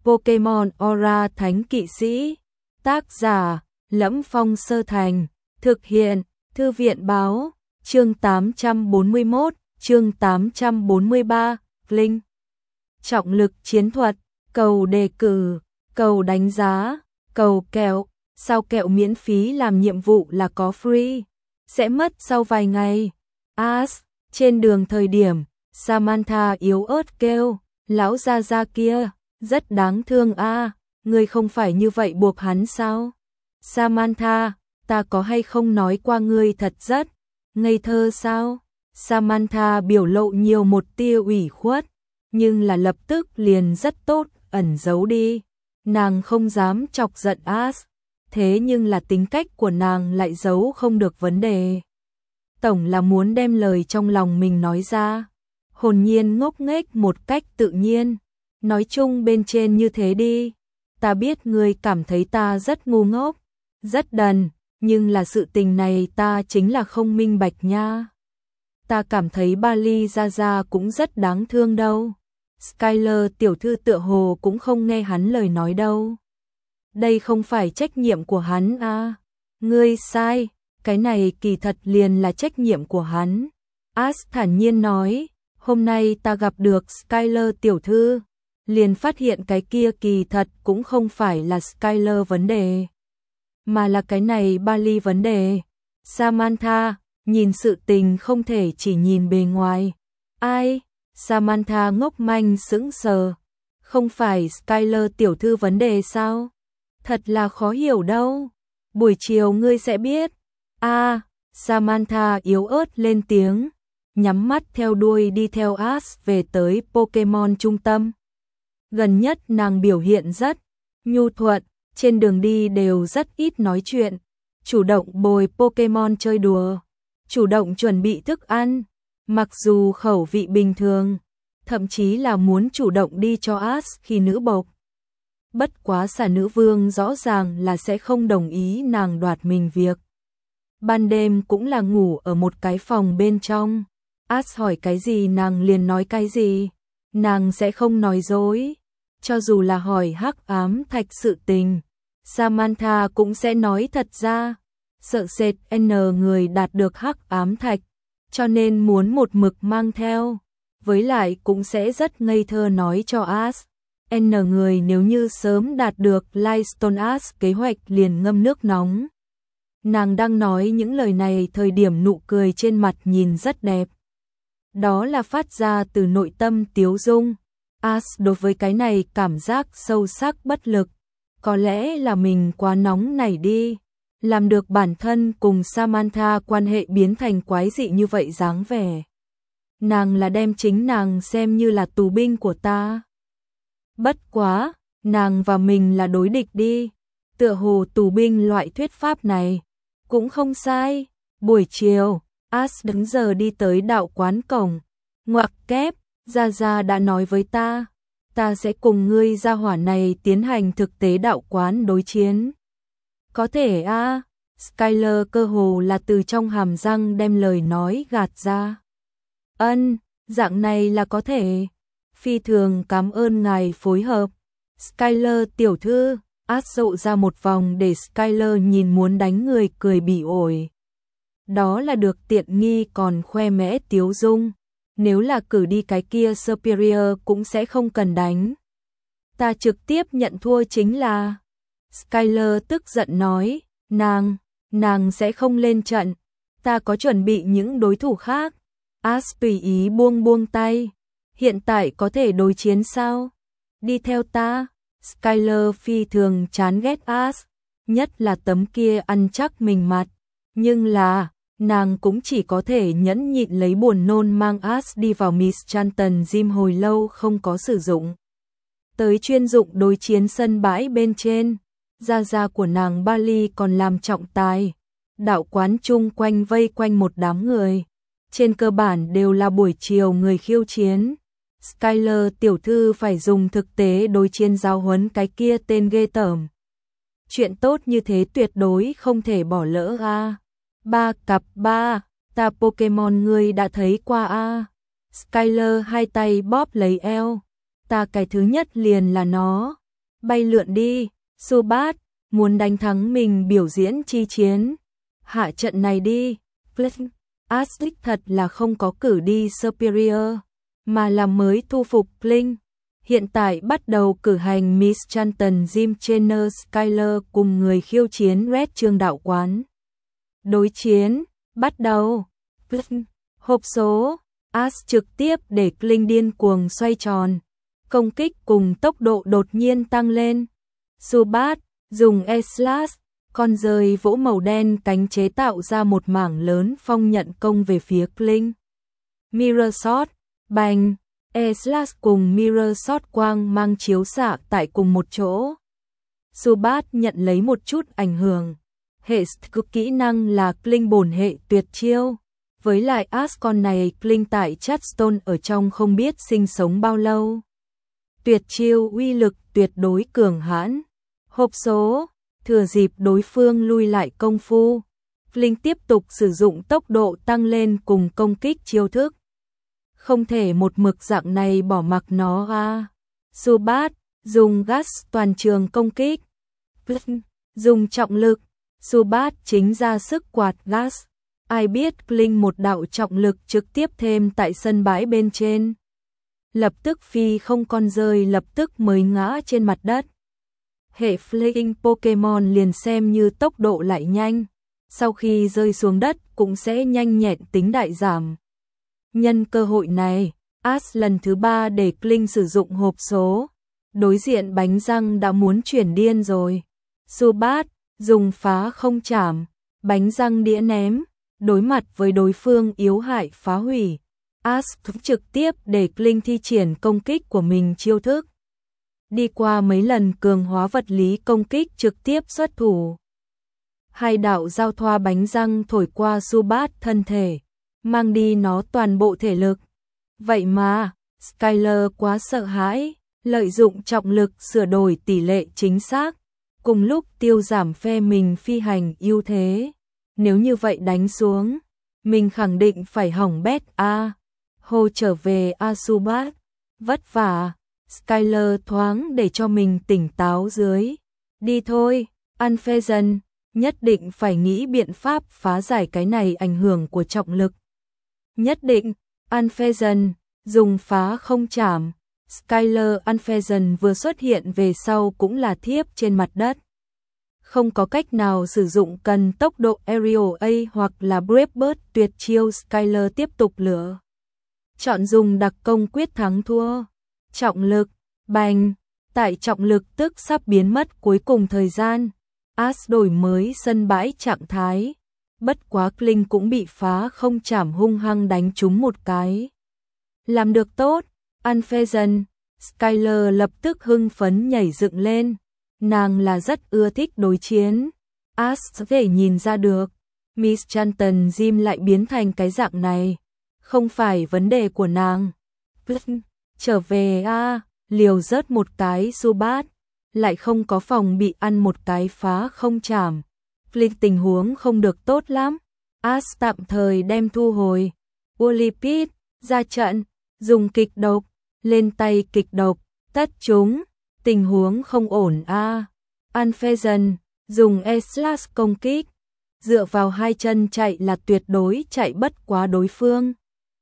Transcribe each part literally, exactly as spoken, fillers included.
Pokemon Aura Thánh Kỵ Sĩ. Tác giả: Lẫm Phong Sơ Thành. Thực hiện: Thư viện báo. Chương tám trăm bốn mươi mốt, chương tám trăm bốn mươi ba, Linh. Trọng lực chiến thuật, cầu đề cử, cầu đánh giá, cầu kẹo. Sao kẹo miễn phí làm nhiệm vụ là có free, sẽ mất sau vài ngày. As, trên đường thời điểm, Samantha yếu ớt kêu, lão gia gia kia, rất đáng thương a, à, ngươi không phải như vậy buộc hắn sao? Samantha, ta có hay không nói qua ngươi thật rất ngây thơ sao? Samantha biểu lộ nhiều một tia ủy khuất, nhưng là lập tức liền rất tốt ẩn giấu đi. Nàng không dám chọc giận As, thế nhưng là tính cách của nàng lại giấu không được vấn đề. Tổng là muốn đem lời trong lòng mình nói ra, hồn nhiên ngốc nghếch một cách tự nhiên. Nói chung bên trên như thế đi, ta biết ngươi cảm thấy ta rất ngu ngốc, rất đần, nhưng là sự tình này ta chính là không minh bạch nha. Ta cảm thấy Bali Gia Gia cũng rất đáng thương đâu. Skyler tiểu thư tựa hồ cũng không nghe hắn lời nói đâu. Đây không phải trách nhiệm của hắn à. Ngươi sai, cái này kỳ thật liền là trách nhiệm của hắn. As thản nhiên nói, hôm nay ta gặp được Skyler tiểu thư, liền phát hiện cái kia kỳ thật cũng không phải là Skyler vấn đề, mà là cái này Bali vấn đề. Samantha, nhìn sự tình không thể chỉ nhìn bề ngoài. Ai? Samantha ngốc manh sững sờ. Không phải Skyler tiểu thư vấn đề sao? Thật là khó hiểu đâu. Buổi chiều ngươi sẽ biết. A, à, Samantha yếu ớt lên tiếng, nhắm mắt theo đuôi đi theo As về tới Pokemon trung tâm. Gần nhất nàng biểu hiện rất nhu thuận, trên đường đi đều rất ít nói chuyện, chủ động bồi Pokemon chơi đùa, chủ động chuẩn bị thức ăn, mặc dù khẩu vị bình thường, thậm chí là muốn chủ động đi cho As khi nữ bộc. Bất quá xà nữ vương rõ ràng là sẽ không đồng ý nàng đoạt mình việc. Ban đêm cũng là ngủ ở một cái phòng bên trong. As hỏi cái gì nàng liền nói cái gì, nàng sẽ không nói dối. Cho dù là hỏi hắc ám thạch sự tình, Samantha cũng sẽ nói thật ra. Sợ sệt N người đạt được hắc ám thạch, cho nên muốn một mực mang theo. Với lại cũng sẽ rất ngây thơ nói cho As, N người nếu như sớm đạt được Lightstone As kế hoạch liền ngâm nước nóng. Nàng đang nói những lời này thời điểm nụ cười trên mặt nhìn rất đẹp. Đó là phát ra từ nội tâm tiếu dung. As đối với cái này cảm giác sâu sắc bất lực. Có lẽ là mình quá nóng nảy đi, làm được bản thân cùng Samantha quan hệ biến thành quái dị như vậy dáng vẻ. Nàng là đem chính nàng xem như là tù binh của ta. Bất quá, nàng và mình là đối địch đi. Tựa hồ tù binh loại thuyết pháp này cũng không sai. Buổi chiều, As đứng giờ đi tới đạo quán cổng. Ngoặc kép, Gia Gia đã nói với ta, ta sẽ cùng ngươi gia hỏa này tiến hành thực tế đạo quán đối chiến. Có thể a, à, Skyler cơ hồ là từ trong hàm răng đem lời nói gạt ra. Ân, dạng này là có thể. Phi thường cảm ơn ngài phối hợp. Skyler tiểu thư, As dụ ra một vòng để Skyler nhìn muốn đánh người cười bỉ ổi. Đó là được tiện nghi còn khoe mẽ tiếu dung. Nếu là cử đi cái kia Superior cũng sẽ không cần đánh. Ta trực tiếp nhận thua chính là. Skyler tức giận nói, nàng, nàng sẽ không lên trận. Ta có chuẩn bị những đối thủ khác. As tùy ý buông buông tay. Hiện tại có thể đối chiến sao? Đi theo ta. Skyler phi thường chán ghét As, nhất là tấm kia ăn chắc mình mặt. Nhưng là, nàng cũng chỉ có thể nhẫn nhịn lấy buồn nôn mang As đi vào Miss Chanton Gym hồi lâu không có sử dụng. Tới chuyên dụng đối chiến sân bãi bên trên, gia gia của nàng Bali còn làm trọng tài. Đạo quán chung quanh vây quanh một đám người. Trên cơ bản đều là buổi chiều người khiêu chiến. Skyler tiểu thư phải dùng thực tế đối chiến giáo huấn cái kia tên ghê tởm. Chuyện tốt như thế tuyệt đối không thể bỏ lỡ a. À. Ba cặp ba, ta Pokemon ngươi đã thấy qua a. À. Skyler hai tay bóp lấy eo. Ta cái thứ nhất liền là nó. bay lượn đi, Subat, muốn đánh thắng mình biểu diễn chi chiến. Hạ trận này đi, Kling. Ash đích thật là không có cử đi Superior, mà là mới thu phục Kling. Hiện tại bắt đầu cử hành Miss Chanton Jim Trainer Skyler cùng người khiêu chiến Red Trương Đạo Quán. Đối chiến, bắt đầu. Kling. Hộp số, Ash trực tiếp để Kling điên cuồng xoay tròn. Công kích cùng tốc độ đột nhiên tăng lên. Subat, dùng E-Slash, con rơi vỗ màu đen cánh chế tạo ra một mảng lớn phong nhận công về phía Kling. Mirror Shot, bành, E-Slash cùng Mirror Shot quang mang chiếu xạ tại cùng một chỗ. Subat nhận lấy một chút ảnh hưởng. Hệ cực kỹ năng là Kling bổn hệ tuyệt chiêu. Với lại Ash con này Kling tại Chatstone ở trong không biết sinh sống bao lâu. Tuyệt chiêu uy lực tuyệt đối cường hãn. Hộp số, thừa dịp đối phương lui lại công phu, Kling tiếp tục sử dụng tốc độ tăng lên cùng công kích chiêu thức. Không thể một mực dạng này bỏ mặc nó a. Subat, dùng gas toàn trường công kích. Kling, dùng trọng lực. Subat chính ra sức quạt gas. Ai biết Kling một đạo trọng lực trực tiếp thêm tại sân bãi bên trên. Lập tức phi không con rơi lập tức mới ngã trên mặt đất. Hệ Flying Pokemon liền xem như tốc độ lại nhanh, sau khi rơi xuống đất cũng sẽ nhanh nhẹn tính đại giảm. Nhân cơ hội này, Ash lần thứ ba để Kling sử dụng hộp số. Đối diện bánh răng đã muốn chuyển điên rồi. Subat, dùng phá không chảm, bánh răng đĩa ném, đối mặt với đối phương yếu hại phá hủy. Ash trực tiếp để Kling thi triển công kích của mình chiêu thức. Đi qua mấy lần cường hóa vật lý công kích trực tiếp xuất thủ. Hai đạo giao thoa bánh răng thổi qua Subat thân thể, mang đi nó toàn bộ thể lực. Vậy mà, Skyler quá sợ hãi, lợi dụng trọng lực sửa đổi tỷ lệ chính xác, cùng lúc tiêu giảm phe mình phi hành ưu thế. Nếu như vậy đánh xuống, mình khẳng định phải hỏng bét a. Hô trở về a Subat, vất vả. Skyler thoáng để cho mình tỉnh táo dưới. Đi thôi, Unfezant, nhất định phải nghĩ biện pháp phá giải cái này ảnh hưởng của trọng lực. Nhất định, Unfezant, dùng phá không chảm. Skyler Unfezant vừa xuất hiện về sau cũng là thiếp trên mặt đất. Không có cách nào sử dụng cần tốc độ Aerial A hoặc là Brave Bird tuyệt chiêu. Skyler tiếp tục lựa chọn dùng đặc công quyết thắng thua. Trọng lực, bành, tại trọng lực tức sắp biến mất cuối cùng thời gian, Ash đổi mới sân bãi trạng thái, bất quá Kling cũng bị phá không chảm hung hăng đánh trúng một cái. Làm được tốt, Unfezant, Skyler lập tức hưng phấn nhảy dựng lên, nàng là rất ưa thích đối chiến. Ash có thể nhìn ra được, Miss Chanton Jim lại biến thành cái dạng này, không phải vấn đề của nàng. Kling, trở về a, à, liều rớt một cái Subat, lại không có phòng bị ăn một cái phá không chảm. Kling tình huống không được tốt lắm. Ash tạm thời đem thu hồi. Olipid, ra trận, dùng kịch độc, lên tay kịch độc, tất chúng, tình huống không ổn a. À. Unfezant, dùng E-Slash công kích, dựa vào hai chân chạy là tuyệt đối chạy bất quá đối phương.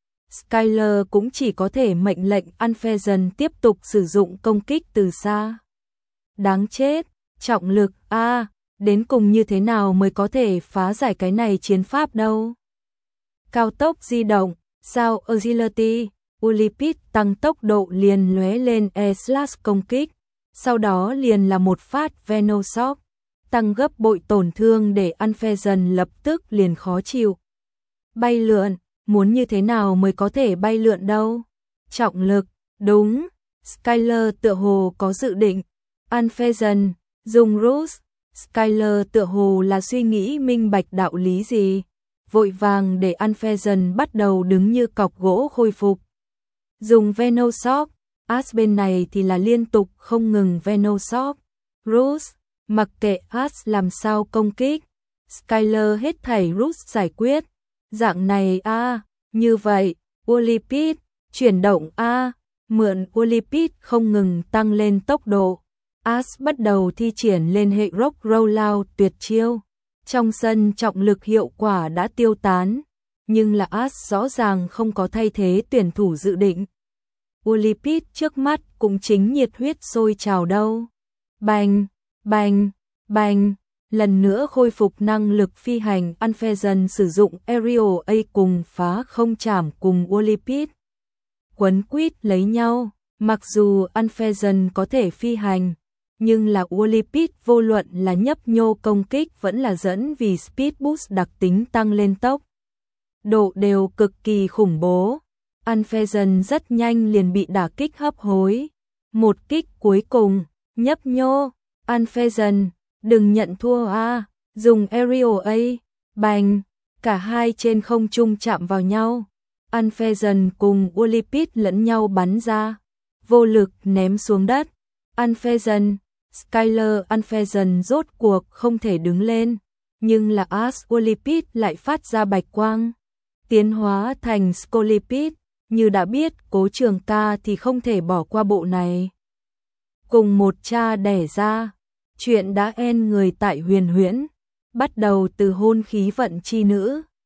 Skyler cũng chỉ có thể mệnh lệnh Unfezant tiếp tục sử dụng công kích từ xa. Đáng chết, trọng lực a, à, đến cùng như thế nào mới có thể phá giải cái này chiến pháp đâu. Cao tốc di động, sao Agility, Olipid tăng tốc độ liền lóe lên E-Slash công kích, sau đó liền là một phát Venoshock, tăng gấp bội tổn thương để Unfezant lập tức liền khó chịu. Bay lượn, muốn như thế nào mới có thể bay lượn đâu? Trọng lực, đúng, Skyler tựa hồ có dự định. Unfezant, dùng Roost, Skyler tựa hồ là suy nghĩ minh bạch đạo lý gì, vội vàng để Unfezant bắt đầu đứng như cọc gỗ khôi phục. Dùng Venoshock, Ash bên này thì là liên tục không ngừng Venoshock. Roost, mặc kệ Ash làm sao công kích, Skyler hết thảy Roost giải quyết. Dạng này a, à, như vậy, Olipid, chuyển động a, à, mượn Olipid không ngừng tăng lên tốc độ. Ash bắt đầu thi triển lên hệ Rock Rollout tuyệt chiêu. Trong sân trọng lực hiệu quả đã tiêu tán, nhưng là Ash rõ ràng không có thay thế tuyển thủ dự định. Olipid trước mắt cũng chính nhiệt huyết sôi trào đâu. Bành, bành, bành, lần nữa khôi phục năng lực phi hành. Unfezant sử dụng Aerial A cùng phá không chảm cùng Olipid quấn quýt lấy nhau. Mặc dù Unfezant có thể phi hành, nhưng là Olipid vô luận là nhấp nhô công kích vẫn là dẫn vì Speed Boost đặc tính tăng lên tốc độ đều cực kỳ khủng bố. Unfezant rất nhanh liền bị đả kích hấp hối. Một kích cuối cùng, nhấp nhô, Unfezant, đừng nhận thua a, dùng Aerial A, bành, cả hai trên không trung chạm vào nhau. Unfezant cùng Olipid lẫn nhau bắn ra, vô lực ném xuống đất. Unfezant, Skyler Unfezant rốt cuộc không thể đứng lên, nhưng là Ash Olipid lại phát ra bạch quang, tiến hóa thành Scolipid. Như đã biết Cố Trường Ca thì không thể bỏ qua bộ này. Cùng một cha đẻ ra, chuyện đã end người tại Huyền Huyễn, bắt đầu từ hôn khí vận chi nữ.